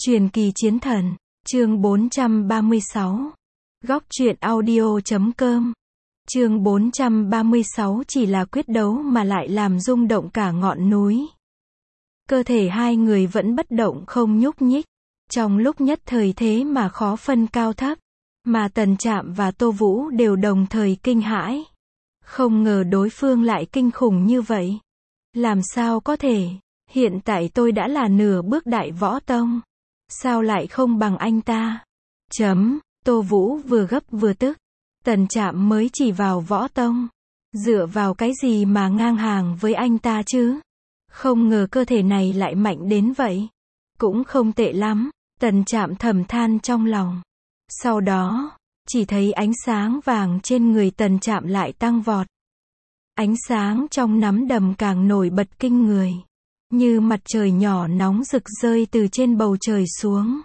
Truyền kỳ chiến thần, chương 436. Góc truyện audio.com. Chương 436 chỉ là quyết đấu mà lại làm rung động cả ngọn núi. Cơ thể hai người vẫn bất động không nhúc nhích. Trong lúc nhất thời thế mà khó phân cao thấp. Mà Tần Trạm và Tô Vũ đều đồng thời kinh hãi. Không ngờ đối phương lại kinh khủng như vậy. Làm sao có thể? Hiện tại tôi đã là nửa bước đại võ tông. Sao lại không bằng anh ta? Tô Vũ vừa gấp vừa tức. Tần Trạm mới chỉ vào võ tông. Dựa vào cái gì mà ngang hàng với anh ta chứ? Không ngờ cơ thể này lại mạnh đến vậy. Cũng không tệ lắm, Tần Trạm thầm than trong lòng. Sau đó, chỉ thấy ánh sáng vàng trên người Tần Trạm lại tăng vọt. Ánh sáng trong nắm đấm càng nổi bật kinh người. Như mặt trời nhỏ nóng rực rơi từ trên bầu trời xuống.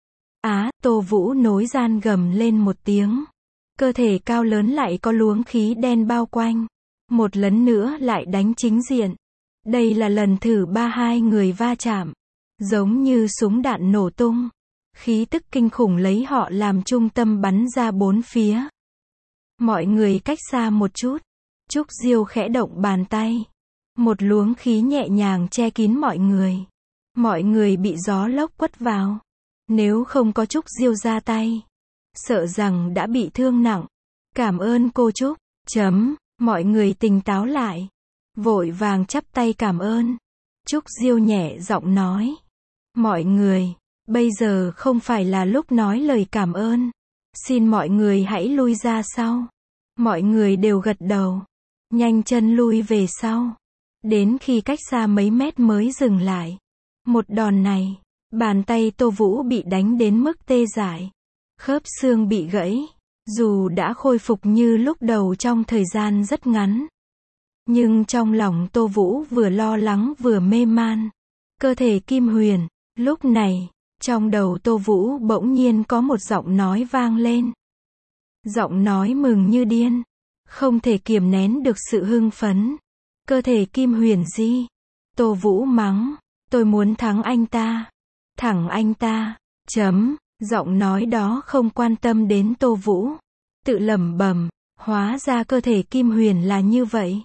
Tô Vũ nối gian gầm lên một tiếng. Cơ thể cao lớn lại có luồng khí đen bao quanh. Một lần nữa lại đánh chính diện. Đây là lần thứ 3 hai người va chạm. Giống như súng đạn nổ tung. Khí tức kinh khủng lấy họ làm trung tâm bắn ra bốn phía. Mọi người cách xa một chút. Trúc Diêu khẽ động bàn tay. Một luồng khí nhẹ nhàng che kín mọi người. Mọi người bị gió lốc quất vào. Nếu không có Trúc Diêu ra tay, sợ rằng đã bị thương nặng. Cảm ơn cô Trúc. Mọi người tỉnh táo lại. Vội vàng chắp tay cảm ơn. Trúc Diêu nhẹ giọng nói. Mọi người, bây giờ không phải là lúc nói lời cảm ơn. Xin mọi người hãy lui ra sau. Mọi người đều gật đầu. Nhanh chân lui về sau. Đến khi cách xa mấy mét mới dừng lại. Một đòn này, bàn tay Tô Vũ bị đánh đến mức tê dại. Khớp xương bị gãy. Dù đã khôi phục như lúc đầu trong thời gian rất ngắn. Nhưng trong lòng Tô Vũ vừa lo lắng vừa mê man. Cơ thể Kim Huyền. Lúc này, trong đầu Tô Vũ bỗng nhiên có một giọng nói vang lên. Giọng nói mừng như điên. Không thể kiềm nén được sự hưng phấn. Cơ thể Kim Huyền gì? Tô Vũ mắng. Tôi muốn thắng anh ta. Thẳng anh ta. Giọng nói đó không quan tâm đến Tô Vũ. Tự lẩm bẩm. Hóa ra cơ thể Kim Huyền là như vậy.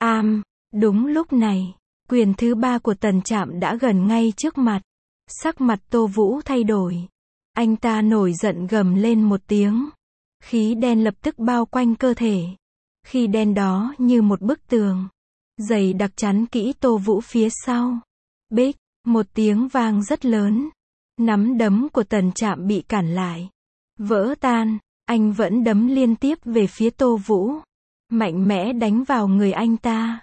Đúng lúc này, quyền thứ 3 của Tần Trạm đã gần ngay trước mặt. Sắc mặt Tô Vũ thay đổi. Anh ta nổi giận gầm lên một tiếng. Khí đen lập tức bao quanh cơ thể. Khí đen đó như một bức tường. Dày đặc chắn kỹ Tô Vũ phía sau. Bích, một tiếng vang rất lớn. Nắm đấm của Tần Trạm bị cản lại. Vỡ tan, anh vẫn đấm liên tiếp về phía Tô Vũ. Mạnh mẽ đánh vào người anh ta.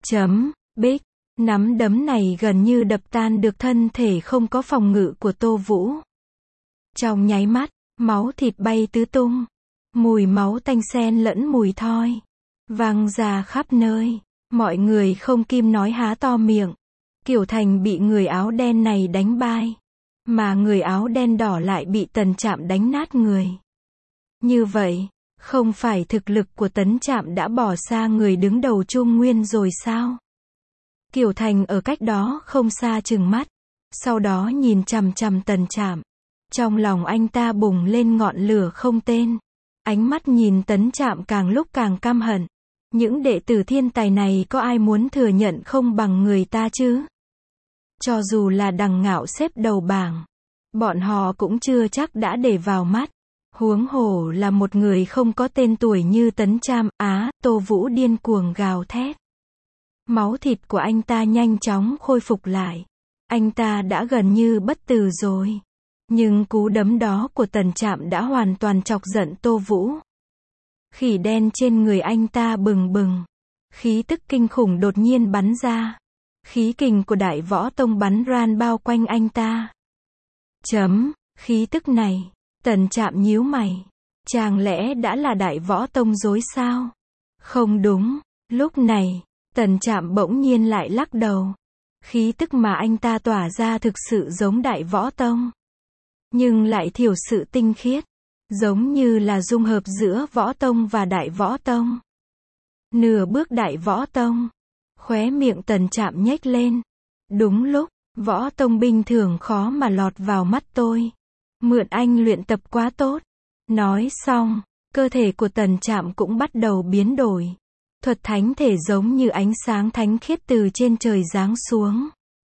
Bích, nắm đấm này gần như đập tan được thân thể không có phòng ngự của Tô Vũ. Trong nháy mắt, máu thịt bay tứ tung. Mùi máu tanh xen lẫn mùi thoi. Văng ra khắp nơi. Mọi người không kim nói há to miệng. Kiều Thành bị người áo đen này đánh bay. Mà người áo đen đỏ lại bị Tần Trạm đánh nát người. Như vậy, không phải thực lực của Tần Trạm đã bỏ xa người đứng đầu Trung Nguyên rồi sao? Kiều Thành ở cách đó không xa trừng mắt. Sau đó nhìn chằm chằm Tần Trạm. Trong lòng anh ta bùng lên ngọn lửa không tên. Ánh mắt nhìn Tần Trạm càng lúc càng căm hận. Những đệ tử thiên tài này có ai muốn thừa nhận không bằng người ta chứ? Cho dù là Đằng Ngạo xếp đầu bảng, bọn họ cũng chưa chắc đã để vào mắt. Huống hồ là một người không có tên tuổi như Tần Trạm. Tô Vũ điên cuồng gào thét. Máu thịt của anh ta nhanh chóng khôi phục lại. Anh ta đã gần như bất tử rồi. Nhưng cú đấm đó của Tần Trạm đã hoàn toàn chọc giận Tô Vũ. Khỉ đen trên người anh ta bừng bừng. Khí tức kinh khủng đột nhiên bắn ra. Khí kình của Đại Võ Tông bắn ran bao quanh anh ta. Khí tức này, Tần Trạm nhíu mày. Chẳng lẽ đã là Đại Võ Tông dối sao? Không đúng. Lúc này, Tần Trạm bỗng nhiên lại lắc đầu. Khí tức mà anh ta tỏa ra thực sự giống Đại Võ Tông. Nhưng lại thiểu sự tinh khiết. Giống như là dung hợp giữa Võ Tông và Đại Võ Tông. Nửa bước Đại Võ Tông. Khóe miệng Tần Trạm nhếch lên. Đúng lúc, Võ tông bình thường khó mà lọt vào mắt tôi. Mượn anh luyện tập quá tốt. Nói xong, cơ thể của Tần Trạm cũng bắt đầu biến đổi. Thuật thánh thể giống như ánh sáng thánh khiết từ trên trời giáng xuống.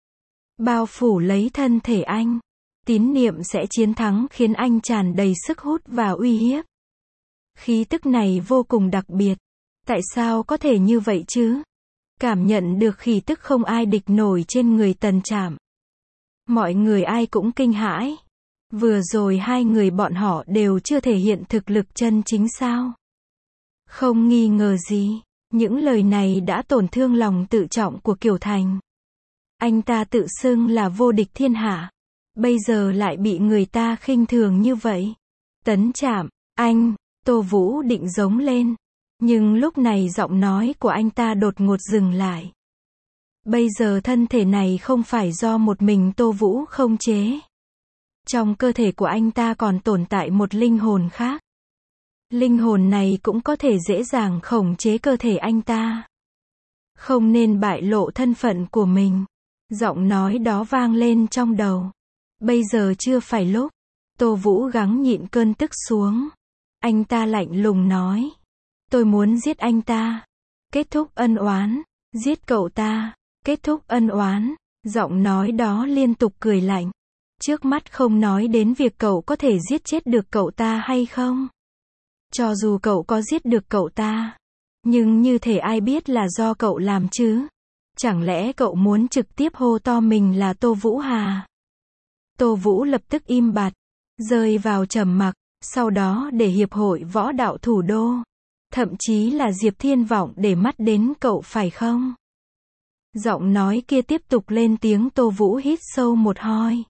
Bao phủ lấy thân thể anh. Tín niệm sẽ chiến thắng khiến anh tràn đầy sức hút và uy hiếp. Khí tức này vô cùng đặc biệt. Tại sao có thể như vậy chứ? Cảm nhận được khí tức không ai địch nổi trên người Tần Trạm. Mọi người ai cũng kinh hãi. Vừa rồi hai người bọn họ đều chưa thể hiện thực lực chân chính sao? Không nghi ngờ gì, những lời này đã tổn thương lòng tự trọng của Kiều Thành. Anh ta tự xưng là vô địch thiên hạ, bây giờ lại bị người ta khinh thường như vậy. Tấn Trạm, anh, Tô Vũ định giống lên, nhưng lúc này giọng nói của anh ta đột ngột dừng lại. Bây giờ thân thể này không phải do một mình Tô Vũ không chế. Trong cơ thể của anh ta còn tồn tại một linh hồn khác. Linh hồn này cũng có thể dễ dàng khống chế cơ thể anh ta. Không nên bại lộ thân phận của mình. Giọng nói đó vang lên trong đầu. Bây giờ chưa phải lúc. Tô Vũ gắng nhịn cơn tức xuống. Anh ta lạnh lùng nói. Tôi muốn giết anh ta. Kết thúc ân oán. Giết cậu ta. Kết thúc ân oán. Giọng nói đó liên tục cười lạnh. Trước mắt không nói đến việc cậu có thể giết chết được cậu ta hay không. Cho dù cậu có giết được cậu ta, nhưng như thể ai biết là do cậu làm chứ? Chẳng lẽ cậu muốn trực tiếp hô to mình là Tô Vũ Hà? Tô Vũ lập tức im bặt, rơi vào trầm mặc, sau đó để Hiệp hội Võ đạo Thủ đô, thậm chí là Diệp Thiên Vọng để mắt đến cậu phải không? Giọng nói kia tiếp tục lên tiếng. Tô Vũ hít sâu một hơi.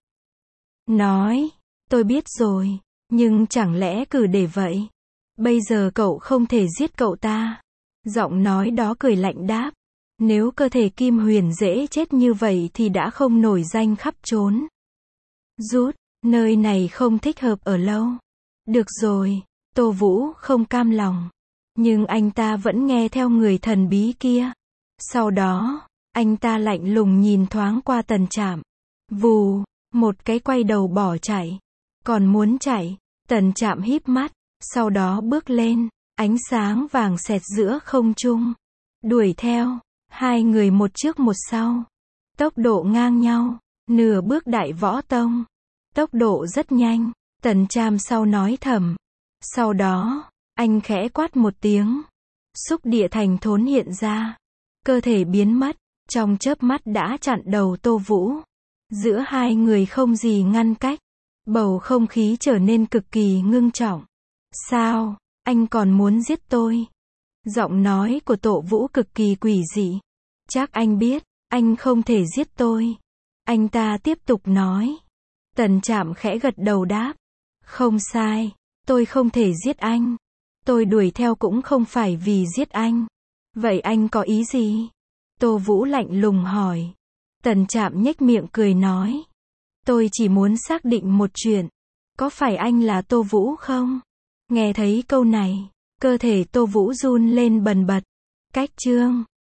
Nói, tôi biết rồi, nhưng chẳng lẽ cứ để vậy? Bây giờ cậu không thể giết cậu ta. Giọng nói đó cười lạnh đáp. Nếu cơ thể Kim Huyền dễ chết như vậy thì đã không nổi danh khắp trốn. Rút, nơi này không thích hợp ở lâu. Được rồi, Tô Vũ không cam lòng. Nhưng anh ta vẫn nghe theo người thần bí kia. Sau đó, anh ta lạnh lùng nhìn thoáng qua Tần Trạm. Vù, một cái quay đầu bỏ chạy. Còn muốn chạy, Tần Trạm híp mắt, sau đó bước lên, ánh sáng vàng xẹt giữa không trung. Đuổi theo, hai người một trước một sau. Tốc độ ngang nhau, nửa bước đại võ tông. Tốc độ rất nhanh, Tần Trạm sau nói thầm. Sau đó, anh khẽ quát một tiếng. Xúc địa thành thốn hiện ra. Cơ thể biến mất, trong chớp mắt đã chặn đầu Tô Vũ. Giữa hai người không gì ngăn cách. Bầu không khí trở nên cực kỳ ngưng trọng. Sao, anh còn muốn giết tôi? Giọng nói của Tô Vũ cực kỳ quỷ dị. Chắc anh biết, anh không thể giết tôi. Anh ta tiếp tục nói. Tần Trạm khẽ gật đầu đáp. Không sai, tôi không thể giết anh. Tôi đuổi theo cũng không phải vì giết anh. Vậy anh có ý gì? Tô Vũ lạnh lùng hỏi. Tần Trạm nhếch miệng cười nói. Tôi chỉ muốn xác định một chuyện. Có phải anh là Tô Vũ không? Nghe thấy câu này, cơ thể Tô Vũ run lên bần bật. Cách chương